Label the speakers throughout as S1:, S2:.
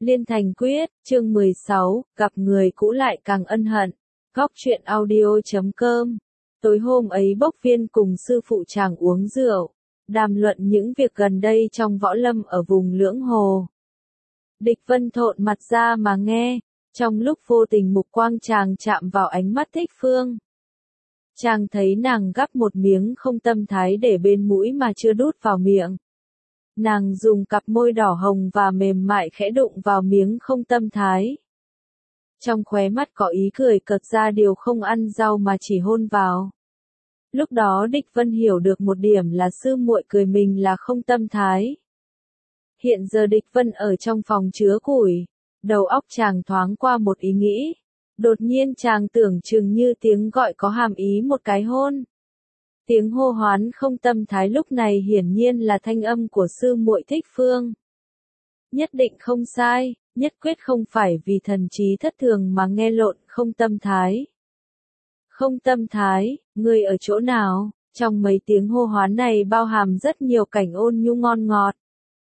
S1: Liên Thành Quyết, chương 16, gặp người cũ lại càng ân hận. Góc truyện audio.com. Tối hôm ấy Bốc Viên cùng sư phụ chàng uống rượu, đàm luận những việc gần đây trong võ lâm ở vùng Lưỡng Hồ. Địch Vân thộn mặt ra mà nghe, trong lúc vô tình mục quang chàng chạm vào ánh mắt Thích Phương. Chàng thấy nàng gắp một miếng không tâm thái để bên mũi mà chưa đút vào miệng. Nàng dùng cặp môi đỏ hồng và mềm mại khẽ đụng vào miếng không tâm thái. Trong khóe mắt có ý cười cợt ra điều không ăn rau mà chỉ hôn vào. Lúc đó Địch Vân hiểu được một điểm là sư muội cười mình là không tâm thái. Hiện giờ Địch Vân ở trong phòng chứa củi, đầu óc chàng thoáng qua một ý nghĩ. Đột nhiên chàng tưởng chừng như tiếng gọi có hàm ý một cái hôn. Tiếng hô hoán không tâm thái lúc này hiển nhiên là thanh âm của sư muội Thích Phương. Nhất định không sai, nhất quyết không phải vì thần trí thất thường mà nghe lộn không tâm thái. Không tâm thái, ngươi ở chỗ nào? Trong mấy tiếng hô hoán này bao hàm rất nhiều cảnh ôn nhu ngon ngọt.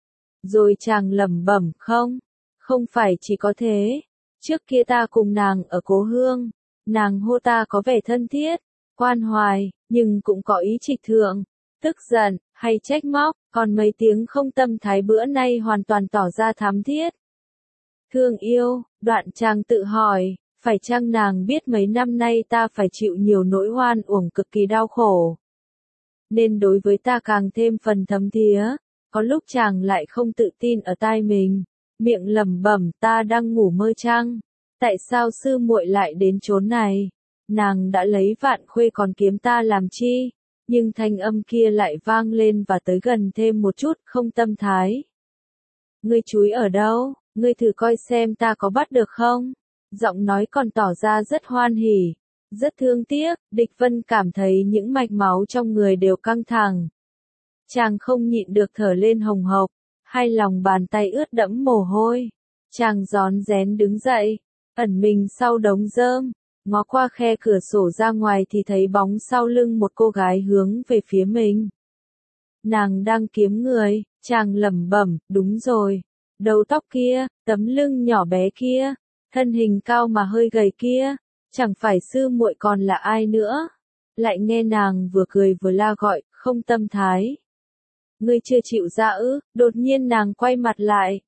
S1: Rồi chàng lẩm bẩm không phải chỉ có thế. Trước kia ta cùng nàng ở cố hương, nàng hô ta có vẻ thân thiết, quan hoài, nhưng cũng có ý trịch thượng, tức giận, hay trách móc, còn mấy tiếng không tâm thái bữa nay hoàn toàn tỏ ra thắm thiết. Thương yêu, đoạn chàng tự hỏi, phải chăng nàng biết mấy năm nay ta phải chịu nhiều nỗi oan uổng cực kỳ đau khổ. Nên đối với ta càng thêm phần thấm thía, có lúc chàng lại không tự tin ở tai mình, miệng lẩm bẩm ta đang ngủ mơ chăng? Tại sao sư muội lại đến chốn này? Nàng đã lấy vạn khuê còn kiếm ta làm chi? Nhưng thanh âm kia lại vang lên và tới gần thêm một chút không tâm thái. Ngươi chúi ở đâu? Ngươi thử coi xem ta có bắt được không? Giọng nói còn tỏ ra rất hoan hỉ, rất thương tiếc. Địch Vân cảm thấy những mạch máu trong người đều căng thẳng. Chàng không nhịn được thở lên hồng hộc, hai lòng bàn tay ướt đẫm mồ hôi. Chàng rón rén đứng dậy, ẩn mình sau đống rơm, ngó qua khe cửa sổ ra ngoài thì thấy bóng sau lưng một cô gái hướng về phía mình. Nàng đang kiếm người, chàng lẩm bẩm, đúng rồi, đầu tóc kia, tấm lưng nhỏ bé kia, thân hình cao mà hơi gầy kia, chẳng phải sư muội còn là ai nữa. Lại nghe nàng vừa cười vừa la gọi, không tâm thái. Ngươi chưa chịu ra ư? Đột nhiên nàng quay mặt lại.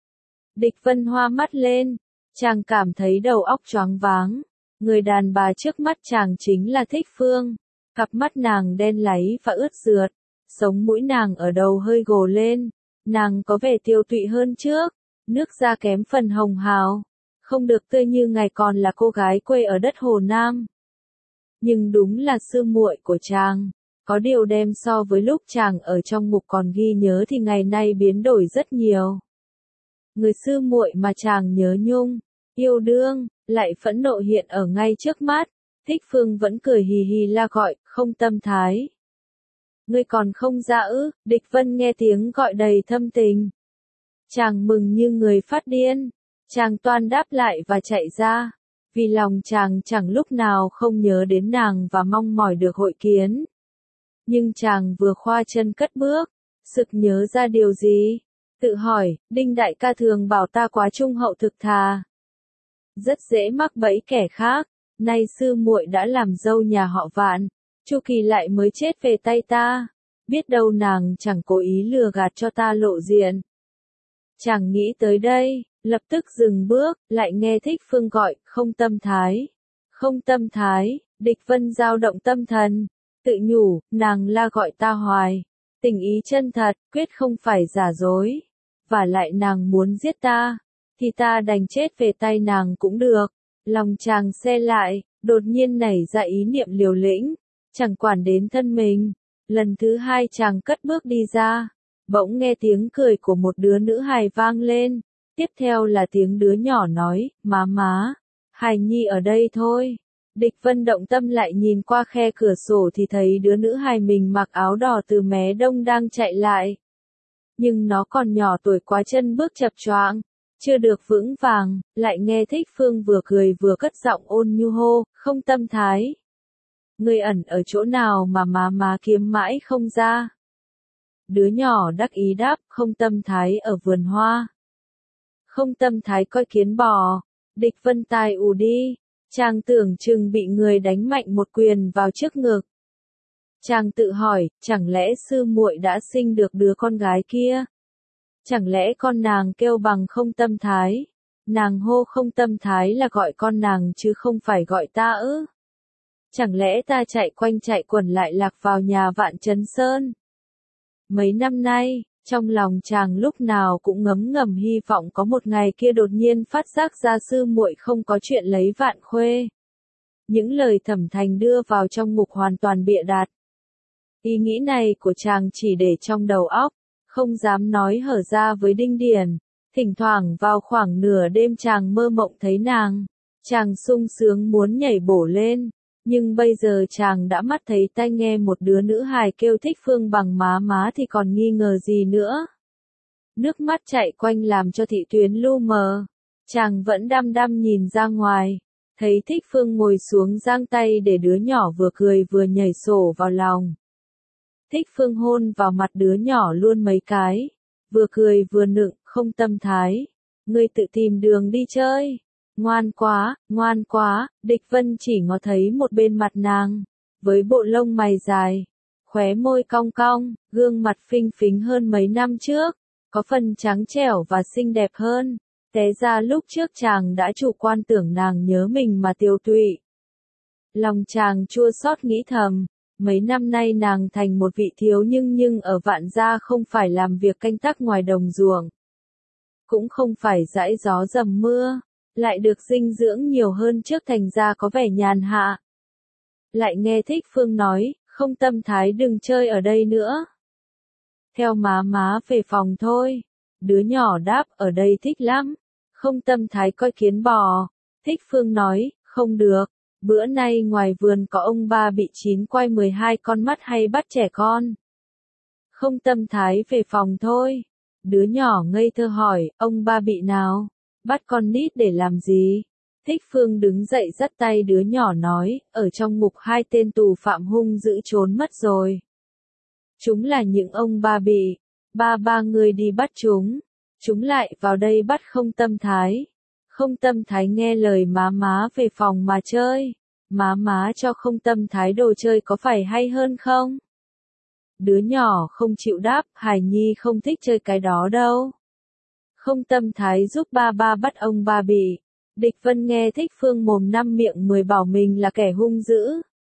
S1: Địch Vân hoa mắt lên, chàng cảm thấy đầu óc choáng váng. Người đàn bà trước mắt chàng chính là Thích Phương. Cặp mắt nàng đen láy và ướt rượt, sống mũi nàng ở đầu hơi gồ lên. Nàng có vẻ tiêu tụy hơn trước, nước da kém phần hồng hào, không được tươi như ngày còn là cô gái quê ở đất Hồ Nam. Nhưng đúng là sư muội của chàng. Có điều đem so với lúc chàng ở trong mục còn ghi nhớ thì ngày nay biến đổi rất nhiều. Người sư muội mà chàng nhớ nhung, yêu đương, lại phẫn nộ hiện ở ngay trước mắt. Thích Phương vẫn cười hì hì la gọi, không tâm thái. Ngươi còn không ra ư? Địch Vân nghe tiếng gọi đầy thâm tình. Chàng mừng như người phát điên. Chàng toan đáp lại và chạy ra. Vì lòng chàng chẳng lúc nào không nhớ đến nàng và mong mỏi được hội kiến. Nhưng chàng vừa khoa chân cất bước, sực nhớ ra điều gì? Tự hỏi, Đinh đại ca thường bảo ta quá trung hậu thực thà. Rất dễ mắc bẫy kẻ khác, nay sư muội đã làm dâu nhà họ Vạn, Chu Kỳ lại mới chết về tay ta. Biết đâu nàng chẳng cố ý lừa gạt cho ta lộ diện. Chàng nghĩ tới đây, lập tức dừng bước, lại nghe Thích Phương gọi, không tâm thái. Không tâm thái, Địch Vân dao động tâm thần. Tự nhủ, nàng la gọi ta hoài. Tình ý chân thật, quyết không phải giả dối. Và lại nàng muốn giết ta, thì ta đành chết về tay nàng cũng được. Lòng chàng se lại, đột nhiên nảy ra ý niệm liều lĩnh, chẳng quản đến thân mình. Lần thứ hai chàng cất bước đi ra, bỗng nghe tiếng cười của một đứa nữ hài vang lên. Tiếp theo là tiếng đứa nhỏ nói, má, hài nhi ở đây thôi. Địch Vân động tâm lại nhìn qua khe cửa sổ thì thấy đứa nữ hài mình mặc áo đỏ từ mé đông đang chạy lại. Nhưng nó còn nhỏ tuổi quá chân bước chập choạng, chưa được vững vàng, lại nghe Thích Phương vừa cười vừa cất giọng ôn nhu hô, không tâm thái. Ngươi ẩn ở chỗ nào mà má kiếm mãi không ra? Đứa nhỏ đắc ý đáp, không tâm thái ở vườn hoa. Không tâm thái coi kiến bò. Địch Vân tai ù đi. Chàng tưởng chừng bị người đánh mạnh một quyền vào trước ngực. Chàng tự hỏi, chẳng lẽ sư muội đã sinh được đứa con gái kia? Chẳng lẽ con nàng kêu bằng không tâm thái? Nàng hô không tâm thái là gọi con nàng chứ không phải gọi ta ư? Chẳng lẽ ta chạy quanh chạy quẩn lại lạc vào nhà Vạn Chấn Sơn? Mấy năm nay, trong lòng chàng lúc nào cũng ngấm ngầm hy vọng có một ngày kia đột nhiên phát giác ra sư muội không có chuyện lấy Vạn Khuê. Những lời Thẩm Thành đưa vào trong ngục hoàn toàn bịa đặt. Ý nghĩ này của chàng chỉ để trong đầu óc, không dám nói hở ra với Đinh Điển. Thỉnh thoảng vào khoảng nửa đêm chàng mơ mộng thấy nàng. Chàng sung sướng muốn nhảy bổ lên. Nhưng bây giờ chàng đã mắt thấy tai nghe một đứa nữ hài kêu thích Phương bằng má thì còn nghi ngờ gì nữa. Nước mắt chạy quanh làm cho thị tuyến lu mờ. Chàng vẫn đăm đăm nhìn ra ngoài. Thấy thích Phương ngồi xuống giang tay để đứa nhỏ vừa cười vừa nhảy sổ vào lòng. Thích Phương hôn vào mặt đứa nhỏ luôn mấy cái. Vừa cười vừa nựng, không tâm thái. Ngươi tự tìm đường đi chơi. Ngoan quá, Địch Vân chỉ ngó thấy một bên mặt nàng. Với bộ lông mày dài. Khóe môi cong cong, gương mặt phinh phính hơn mấy năm trước. Có phần trắng trẻo và xinh đẹp hơn. Té ra lúc trước chàng đã chủ quan tưởng nàng nhớ mình mà tiêu tụy. Lòng chàng chua xót nghĩ thầm. Mấy năm nay nàng thành một vị thiếu nhưng ở Vạn gia không phải làm việc canh tác ngoài đồng ruộng. Cũng không phải dãi gió dầm mưa, lại được dinh dưỡng nhiều hơn trước thành ra có vẻ nhàn hạ. Lại nghe thích Phương nói, không tâm thái đừng chơi ở đây nữa. Theo má về phòng thôi. Đứa nhỏ đáp ở đây thích lắm. Không tâm thái coi kiến bò. Thích Phương nói, không được. Bữa nay ngoài vườn có ông ba bị chín quay 12 con mắt hay bắt trẻ con. Không tâm thái về phòng thôi. Đứa nhỏ ngây thơ hỏi, ông ba bị nào? Bắt con nít để làm gì? Thích Phương đứng dậy dắt tay đứa nhỏ nói, ở trong ngục 2 tên tù phạm hung dữ trốn mất rồi. Chúng là những ông ba bị. Ba người đi bắt chúng. Chúng lại vào đây bắt không tâm thái. Không tâm thái nghe lời má về phòng mà chơi. Má cho không tâm thái đồ chơi có phải hay hơn không? Đứa nhỏ không chịu đáp, Hải Nhi không thích chơi cái đó đâu. Không tâm thái giúp ba bắt ông ba bị. Địch Vân nghe thích Phương mồm năm miệng 10 bảo mình là kẻ hung dữ.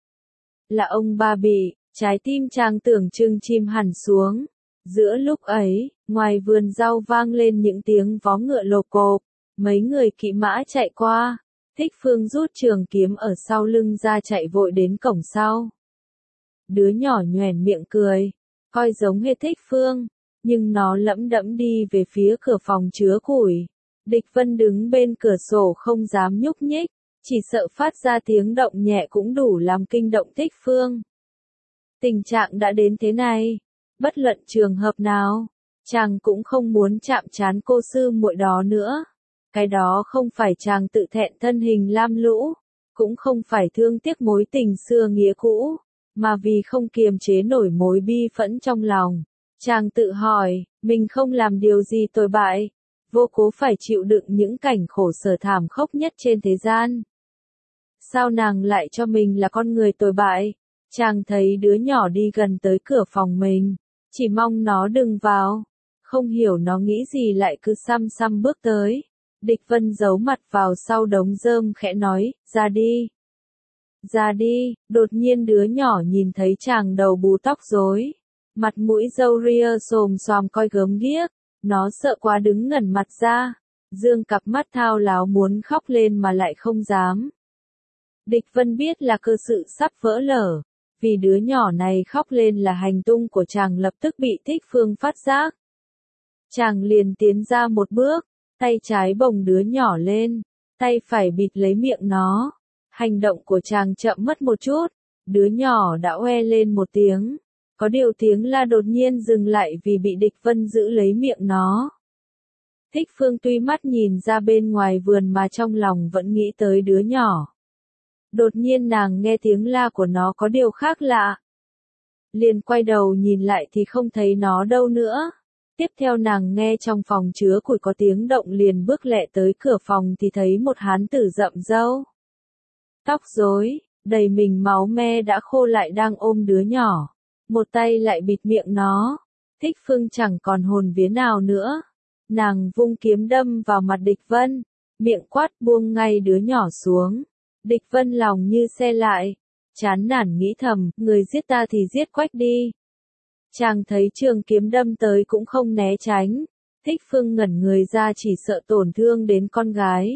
S1: Là ông ba bị, trái tim chàng tưởng chừng chìm hẳn xuống. Giữa lúc ấy, ngoài vườn rau vang lên những tiếng vó ngựa lộp cộp. Mấy người kỵ mã chạy qua. Thích Phương rút trường kiếm ở sau lưng ra chạy vội đến cổng sau. Đứa nhỏ nhoẻn miệng cười, coi giống hệt Thích Phương, nhưng nó lẫm đẫm đi về phía cửa phòng chứa củi. Địch Vân đứng bên cửa sổ không dám nhúc nhích, chỉ sợ phát ra tiếng động nhẹ cũng đủ làm kinh động Thích Phương. Tình trạng đã đến thế này, bất luận trường hợp nào, chàng cũng không muốn chạm trán cô sư muội đó nữa. Cái đó không phải chàng tự thẹn thân hình lam lũ, cũng không phải thương tiếc mối tình xưa nghĩa cũ, mà vì không kiềm chế nổi mối bi phẫn trong lòng. Chàng tự hỏi, mình không làm điều gì tồi bại, vô cố phải chịu đựng những cảnh khổ sở thảm khốc nhất trên thế gian. Sao nàng lại cho mình là con người tồi bại? Chàng thấy đứa nhỏ đi gần tới cửa phòng mình, chỉ mong nó đừng vào. Không hiểu nó nghĩ gì lại cứ xăm bước tới. Địch Vân giấu mặt vào sau đống rơm khẽ nói, ra đi. Ra đi, đột nhiên đứa nhỏ nhìn thấy chàng đầu bù tóc rối. Mặt mũi râu ria xồm xoàm coi gớm ghiếc. Nó sợ quá đứng ngẩn mặt ra. Dương cặp mắt thao láo muốn khóc lên mà lại không dám. Địch Vân biết là cơ sự sắp vỡ lở. Vì đứa nhỏ này khóc lên là hành tung của chàng lập tức bị Thích Phương phát giác. Chàng liền tiến ra một bước. Tay trái bồng đứa nhỏ lên, tay phải bịt lấy miệng nó. Hành động của chàng chậm mất một chút, đứa nhỏ đã oe lên một tiếng. Có điều tiếng la đột nhiên dừng lại vì bị Địch Vân giữ lấy miệng nó. Thích Phương tuy mắt nhìn ra bên ngoài vườn mà trong lòng vẫn nghĩ tới đứa nhỏ. Đột nhiên nàng nghe tiếng la của nó có điều khác lạ. Liền quay đầu nhìn lại thì không thấy nó đâu nữa. Tiếp theo nàng nghe trong phòng chứa củi có tiếng động liền bước lẹ tới cửa phòng thì thấy một hán tử rậm râu. Tóc rối, đầy mình máu me đã khô lại đang ôm đứa nhỏ. Một tay lại bịt miệng nó. Thích Phương chẳng còn hồn vía nào nữa. Nàng vung kiếm đâm vào mặt Địch Vân. Miệng quát buông ngay đứa nhỏ xuống. Địch Vân lòng như se lại. Chán nản nghĩ thầm, người giết ta thì giết quách đi. Chàng thấy trường kiếm đâm tới cũng không né tránh. Thích Phương ngẩn người ra chỉ sợ tổn thương đến con gái.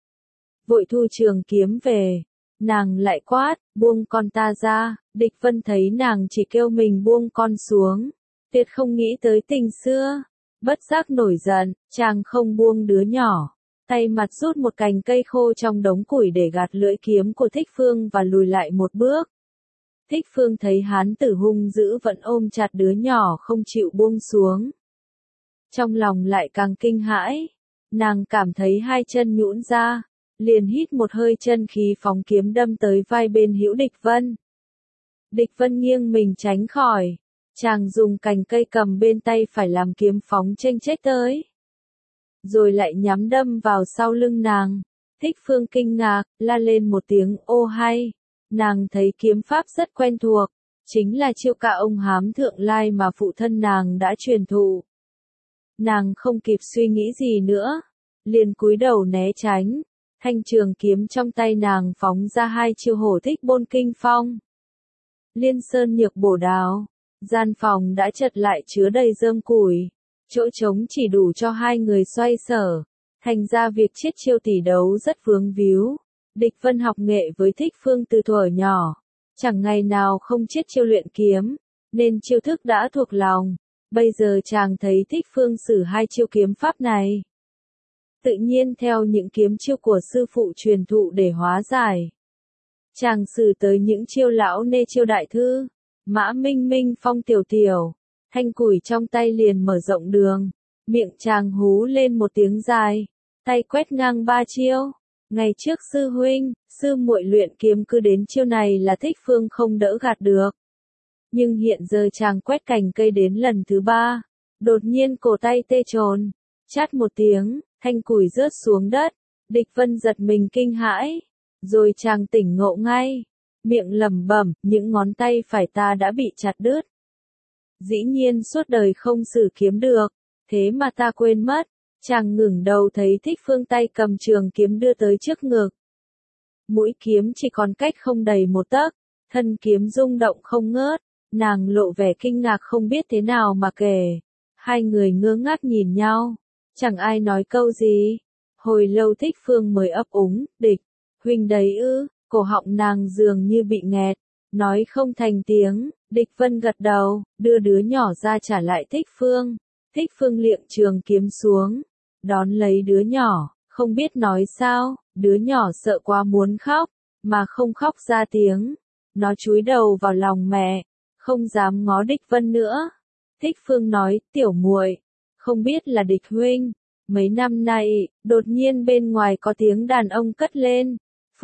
S1: Vội thu trường kiếm về. Nàng lại quát, buông con ta ra. Địch Vân thấy nàng chỉ kêu mình buông con xuống. Tuyệt không nghĩ tới tình xưa. Bất giác nổi giận, chàng không buông đứa nhỏ. Tay mặt rút một cành cây khô trong đống củi để gạt lưỡi kiếm của Thích Phương và lùi lại một bước. Thích Phương thấy hán tử hung dữ vẫn ôm chặt đứa nhỏ không chịu buông xuống. Trong lòng lại càng kinh hãi. Nàng cảm thấy hai chân nhũn ra. Liền hít một hơi chân khí phóng kiếm đâm tới vai bên hữu Địch Vân. Địch Vân nghiêng mình tránh khỏi. Chàng dùng cành cây cầm bên tay phải làm kiếm phóng chênh chếch tới. Rồi lại nhắm đâm vào sau lưng nàng. Thích Phương kinh ngạc, la lên một tiếng ô hay. Nàng thấy kiếm pháp rất quen thuộc. Chính là chiêu ca ông hám thượng lai mà phụ thân nàng đã truyền thụ. Nàng không kịp suy nghĩ gì nữa. Liền cúi đầu né tránh. Thanh trường kiếm trong tay nàng phóng ra hai chiêu hổ thích bôn kinh phong. Liên sơn nhược bổ đào. Gian phòng đã chật lại chứa đầy rơm củi. Chỗ trống chỉ đủ cho hai người xoay sở. Thành ra việc chiết chiêu tỷ đấu rất vướng víu. Địch Vân học nghệ với Thích Phương từ thuở nhỏ. Chẳng ngày nào không chiết chiêu luyện kiếm. Nên chiêu thức đã thuộc lòng. Bây giờ chàng thấy Thích Phương sử hai chiêu kiếm pháp này. Tự nhiên theo những kiếm chiêu của sư phụ truyền thụ để hóa giải. Chàng sử tới những chiêu lão nê chiêu đại thư. Mã minh minh phong tiểu tiểu. Thanh củi trong tay liền mở rộng đường. Miệng chàng hú lên một tiếng dài. Tay quét ngang ba chiêu. Ngày trước sư huynh, sư muội luyện kiếm cứ đến chiêu này là Thích Phương không đỡ gạt được. Nhưng hiện giờ chàng quét cành cây đến lần thứ ba. Đột nhiên cổ tay tê trồn. Chát một tiếng, thanh củi rớt xuống đất. Địch Vân giật mình kinh hãi. Rồi chàng tỉnh ngộ ngay. Miệng lẩm bẩm, những ngón tay phải ta đã bị chặt đứt. Dĩ nhiên suốt đời không sử kiếm được. Thế mà ta quên mất. Chàng ngẩng đầu thấy Thích Phương tay cầm trường kiếm đưa tới trước ngực. Mũi kiếm chỉ còn cách không đầy một tấc. Thân kiếm rung động không ngớt. Nàng lộ vẻ kinh ngạc không biết thế nào mà kể. Hai người ngơ ngác nhìn nhau. Chẳng ai nói câu gì. Hồi lâu Thích Phương mới ấp úng, Địch, huynh đấy ư, cổ họng nàng dường như bị nghẹt. Nói không thành tiếng, Địch Vân gật đầu, đưa đứa nhỏ ra trả lại Thích Phương. Thích Phương liệng trường kiếm xuống. Đón lấy đứa nhỏ, không biết nói sao, đứa nhỏ sợ quá muốn khóc, mà không khóc ra tiếng. Nó chúi đầu vào lòng mẹ, không dám ngó Địch Vân nữa. Thích Phương nói, tiểu muội, không biết là Địch huynh. Mấy năm nay, đột nhiên bên ngoài có tiếng đàn ông cất lên.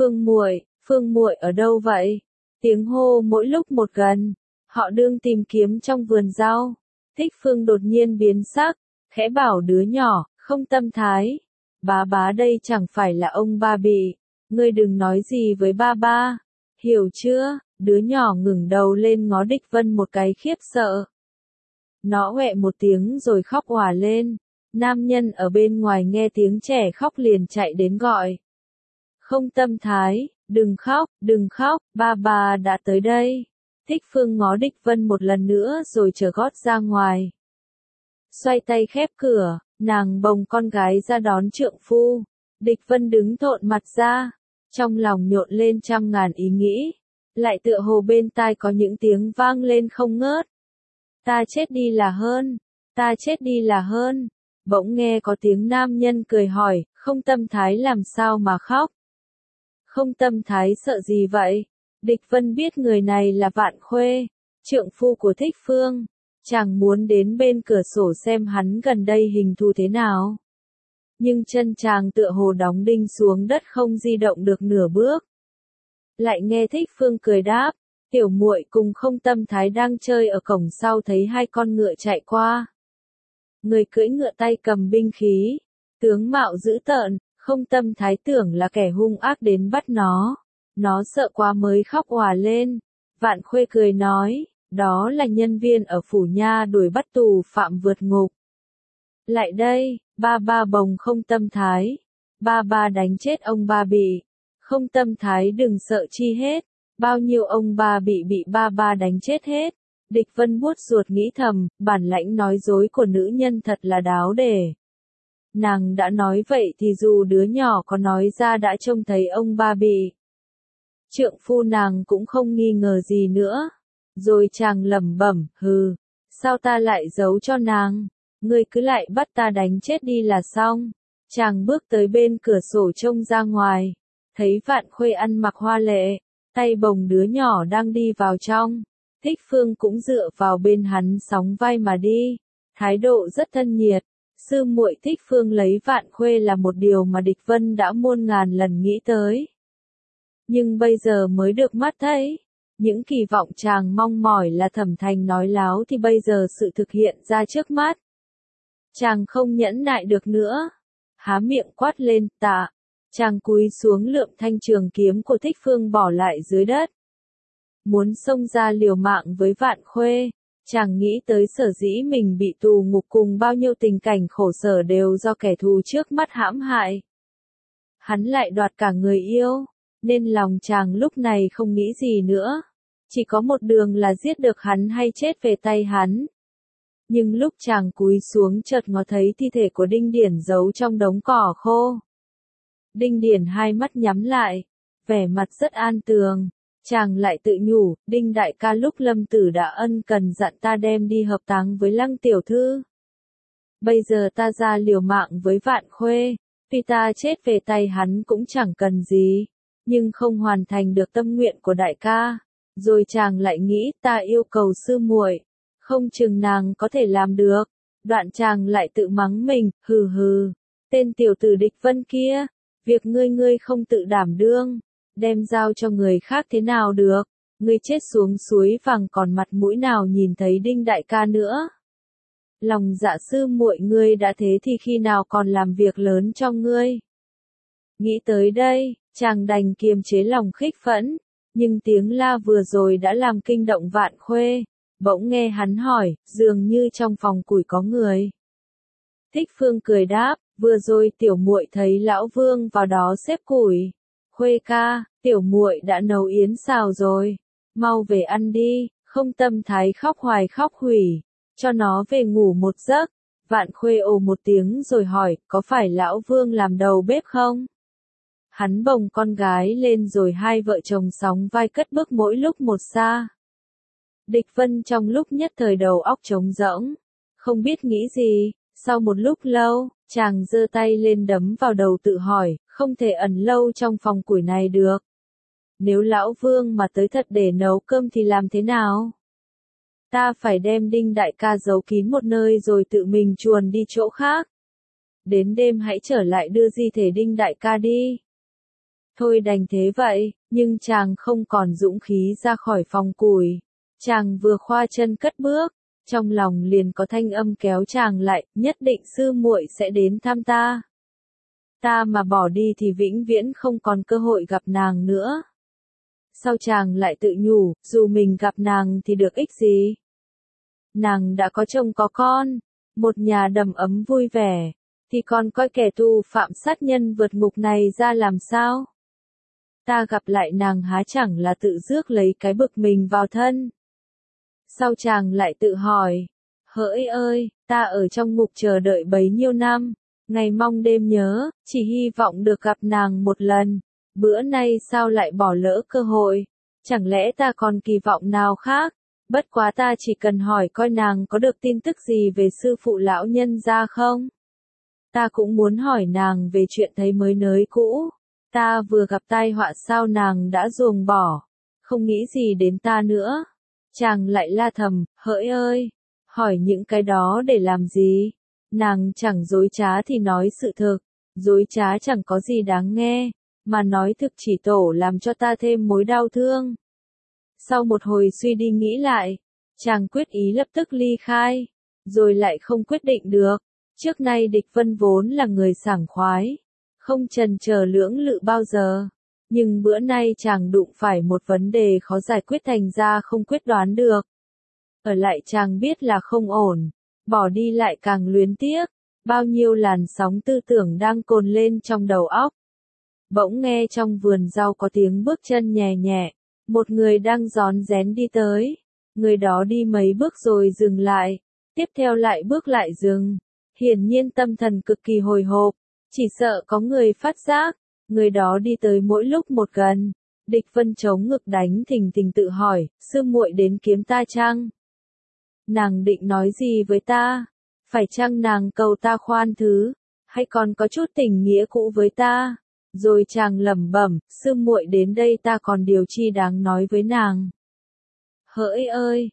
S1: Phương muội ở đâu vậy? Tiếng hô mỗi lúc một gần. Họ đương tìm kiếm trong vườn rau. Thích Phương đột nhiên biến sắc, khẽ bảo đứa nhỏ, không tâm thái. Bá đây chẳng phải là ông ba bị. Ngươi đừng nói gì với ba. Hiểu chưa? Đứa nhỏ ngẩng đầu lên ngó Địch Vân một cái khiếp sợ. Nó oẹ một tiếng rồi khóc òa lên. Nam nhân ở bên ngoài nghe tiếng trẻ khóc liền chạy đến gọi. Không tâm thái, đừng khóc, ba đã tới đây. Thích Phương ngó Địch Vân một lần nữa rồi trở gót ra ngoài. Xoay tay khép cửa, nàng bồng con gái ra đón trượng phu. Địch Vân đứng thộn mặt ra, trong lòng nhộn lên trăm ngàn ý nghĩ. Lại tựa hồ bên tai có những tiếng vang lên không ngớt. Ta chết đi là hơn. Bỗng nghe có tiếng nam nhân cười hỏi, không tâm thái làm sao mà khóc? Không tâm thái sợ gì vậy? Địch Vân biết người này là Vạn Khuê, trượng phu của Thích Phương. Chàng muốn đến bên cửa sổ xem hắn gần đây hình thù thế nào. Nhưng chân chàng tựa hồ đóng đinh xuống đất không di động được nửa bước. Lại nghe Thích Phương cười đáp, tiểu muội cùng không tâm thái đang chơi ở cổng sau thấy hai con ngựa chạy qua. Người cưỡi ngựa tay cầm binh khí, tướng mạo dữ tợn, Không Tâm Thái tưởng là kẻ hung ác đến bắt nó. Nó sợ quá mới khóc òa lên. Vạn Khuê cười nói, đó là nhân viên ở phủ nha đuổi bắt tù phạm vượt ngục. Lại đây, ba ba bồng Không Tâm Thái. Ba ba đánh chết ông ba bị. Không Tâm Thái đừng sợ chi hết. Bao nhiêu ông ba bị ba ba đánh chết hết. Địch Vân buốt ruột nghĩ thầm, bản lãnh nói dối của nữ nhân thật là đáo để. Nàng đã nói vậy thì dù đứa nhỏ có nói ra đã trông thấy ông ba bị. Trượng phu nàng cũng không nghi ngờ gì nữa. Rồi chàng lẩm bẩm, hừ, sao ta lại giấu cho nàng? Ngươi cứ lại bắt ta đánh chết đi là xong. Chàng bước tới bên cửa sổ trông ra ngoài. Thấy Vạn Khuê ăn mặc hoa lệ, tay bồng đứa nhỏ đang đi vào trong. Thích Phương cũng dựa vào bên hắn sóng vai mà đi. Thái độ rất thân nhiệt. Sư muội Thích Phương lấy Vạn Khuê là một điều mà Địch Vân đã muôn ngàn lần nghĩ tới. Nhưng bây giờ mới được mắt thấy. Những kỳ vọng chàng mong mỏi là Thẩm Thành nói láo thì bây giờ sự thực hiện ra trước mắt. Chàng không nhẫn nại được nữa. Há miệng quát lên, tạ. Chàng cúi xuống lượm thanh trường kiếm của Thích Phương bỏ lại dưới đất. Muốn xông ra liều mạng với Vạn Khuê. Chàng nghĩ tới sở dĩ mình bị tù ngục cùng bao nhiêu tình cảnh khổ sở đều do kẻ thù trước mắt hãm hại. Hắn lại đoạt cả người yêu, nên lòng chàng lúc này không nghĩ gì nữa. Chỉ có một đường là giết được hắn hay chết về tay hắn. Nhưng lúc chàng cúi xuống chợt ngó thấy thi thể của Đinh Điển giấu trong đống cỏ khô. Đinh Điển hai mắt nhắm lại, vẻ mặt rất an tường. Chàng lại tự nhủ, Đinh đại ca lúc lâm tử đã ân cần dặn ta đem đi hợp táng với Lăng tiểu thư. Bây giờ ta ra liều mạng với Vạn Khuê, tuy ta chết về tay hắn cũng chẳng cần gì, nhưng không hoàn thành được tâm nguyện của đại ca. Rồi chàng lại nghĩ ta yêu cầu sư muội, không chừng nàng có thể làm được. Đoạn chàng lại tự mắng mình, hừ hừ, tên tiểu tử Địch Vân kia, việc ngươi không tự đảm đương. Đem giao cho người khác thế nào được, ngươi chết xuống suối vàng còn mặt mũi nào nhìn thấy Đinh đại ca nữa. Lòng dạ sư muội ngươi đã thế thì khi nào còn làm việc lớn cho ngươi. Nghĩ tới đây, chàng đành kiềm chế lòng khích phẫn, nhưng tiếng la vừa rồi đã làm kinh động Vạn Khuê. Bỗng nghe hắn hỏi, dường như trong phòng củi có người. Thích Phương cười đáp, vừa rồi tiểu muội thấy lão Vương vào đó xếp củi. Khuê ca, tiểu muội đã nấu yến xào rồi, mau về ăn đi. Không Tâm Thái khóc hoài khóc hủy, cho nó về ngủ một giấc. Vạn Khuê ồ một tiếng rồi hỏi, có phải lão Vương làm đầu bếp không? Hắn bồng con gái lên rồi hai vợ chồng sóng vai cất bước mỗi lúc một xa. Địch Vân trong lúc nhất thời đầu óc trống rỗng, không biết nghĩ gì. Sau một lúc lâu, chàng giơ tay lên đấm vào đầu tự hỏi, không thể ẩn lâu trong phòng củi này được. Nếu lão Vương mà tới thật để nấu cơm thì làm thế nào? Ta phải đem Đinh đại ca giấu kín một nơi rồi tự mình chuồn đi chỗ khác. Đến đêm hãy trở lại đưa di thể Đinh đại ca đi. Thôi đành thế vậy, nhưng chàng không còn dũng khí ra khỏi phòng củi. Chàng vừa khoa chân cất bước, trong lòng liền có thanh âm kéo chàng lại, nhất định sư muội sẽ đến thăm ta. Ta mà bỏ đi thì vĩnh viễn không còn cơ hội gặp nàng nữa. Sau chàng lại tự nhủ, dù mình gặp nàng thì được ích gì? Nàng đã có chồng có con, một nhà đầm ấm vui vẻ, thì còn coi kẻ tù phạm sát nhân vượt ngục này ra làm sao? Ta gặp lại nàng há chẳng là tự rước lấy cái bực mình vào thân. Sau chàng lại tự hỏi, hỡi ơi, ta ở trong ngục chờ đợi bấy nhiêu năm, ngày mong đêm nhớ, chỉ hy vọng được gặp nàng một lần, bữa nay sao lại bỏ lỡ cơ hội, chẳng lẽ ta còn kỳ vọng nào khác, bất quá ta chỉ cần hỏi coi nàng có được tin tức gì về sư phụ lão nhân gia không? Ta cũng muốn hỏi nàng về chuyện thấy mới nới cũ, ta vừa gặp tai họa sao nàng đã ruồng bỏ, không nghĩ gì đến ta nữa. Chàng lại la thầm, hỡi ơi, hỏi những cái đó để làm gì? Nàng chẳng dối trá thì nói sự thực, dối trá chẳng có gì đáng nghe, mà nói thực chỉ tổ làm cho ta thêm mối đau thương. Sau một hồi suy đi nghĩ lại, chàng quyết ý lập tức ly khai, rồi lại không quyết định được. Trước nay Địch Vân vốn là người sảng khoái, không chần chờ lưỡng lự bao giờ. Nhưng bữa nay chàng đụng phải một vấn đề khó giải quyết thành ra không quyết đoán được. Ở lại chàng biết là không ổn, bỏ đi lại càng luyến tiếc, bao nhiêu làn sóng tư tưởng đang cồn lên trong đầu óc. Bỗng nghe trong vườn rau có tiếng bước chân nhẹ nhẹ, một người đang rón rén đi tới, người đó đi mấy bước rồi dừng lại, tiếp theo lại bước lại dừng, hiển nhiên tâm thần cực kỳ hồi hộp, chỉ sợ có người phát giác, người đó đi tới mỗi lúc một gần. Địch Vân chống ngực đánh thình thình tự hỏi, sư muội đến kiếm ta chăng? Nàng định nói gì với ta? Phải chăng nàng cầu ta khoan thứ, hay còn có chút tình nghĩa cũ với ta? Rồi chàng lẩm bẩm, sư muội đến đây ta còn điều chi đáng nói với nàng. Hỡi ơi,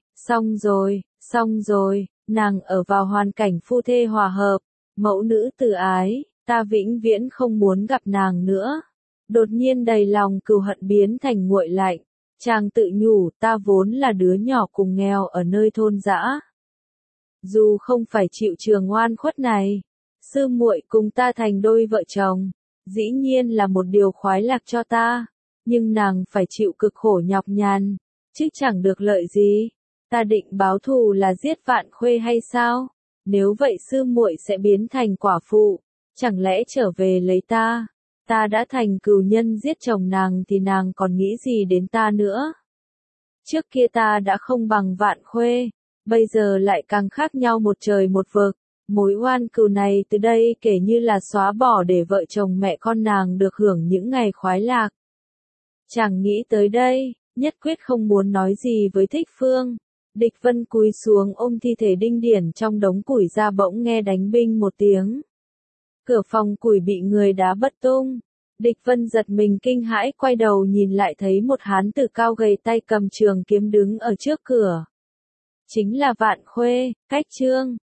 S1: xong rồi, nàng ở vào hoàn cảnh phu thê hòa hợp, mẫu nữ từ ái, ta vĩnh viễn không muốn gặp nàng nữa. Đột nhiên đầy lòng cừu hận biến thành nguội lạnh, chàng tự nhủ ta vốn là đứa nhỏ cùng nghèo ở nơi thôn dã. Dù không phải chịu trường oan khuất này, sư muội cùng ta thành đôi vợ chồng, dĩ nhiên là một điều khoái lạc cho ta, nhưng nàng phải chịu cực khổ nhọc nhằn, chứ chẳng được lợi gì. Ta định báo thù là giết Vạn Khuê hay sao? Nếu vậy sư muội sẽ biến thành quả phụ, chẳng lẽ trở về lấy ta? Ta đã thành cừu nhân giết chồng nàng thì nàng còn nghĩ gì đến ta nữa? Trước kia ta đã không bằng Vạn Khuê, bây giờ lại càng khác nhau một trời một vực. Mối oan cừu này từ đây kể như là xóa bỏ để vợ chồng mẹ con nàng được hưởng những ngày khoái lạc. Chàng nghĩ tới đây, nhất quyết không muốn nói gì với Thích Phương. Địch Vân cúi xuống ôm thi thể Đinh Điển trong đống củi ra, bỗng nghe đánh binh một tiếng. Cửa phòng củi bị người đá bật tung. Địch Vân giật mình kinh hãi quay đầu nhìn lại thấy một hán tử cao gầy tay cầm trường kiếm đứng ở trước cửa. Chính là Vạn Khuê, Cách Trương.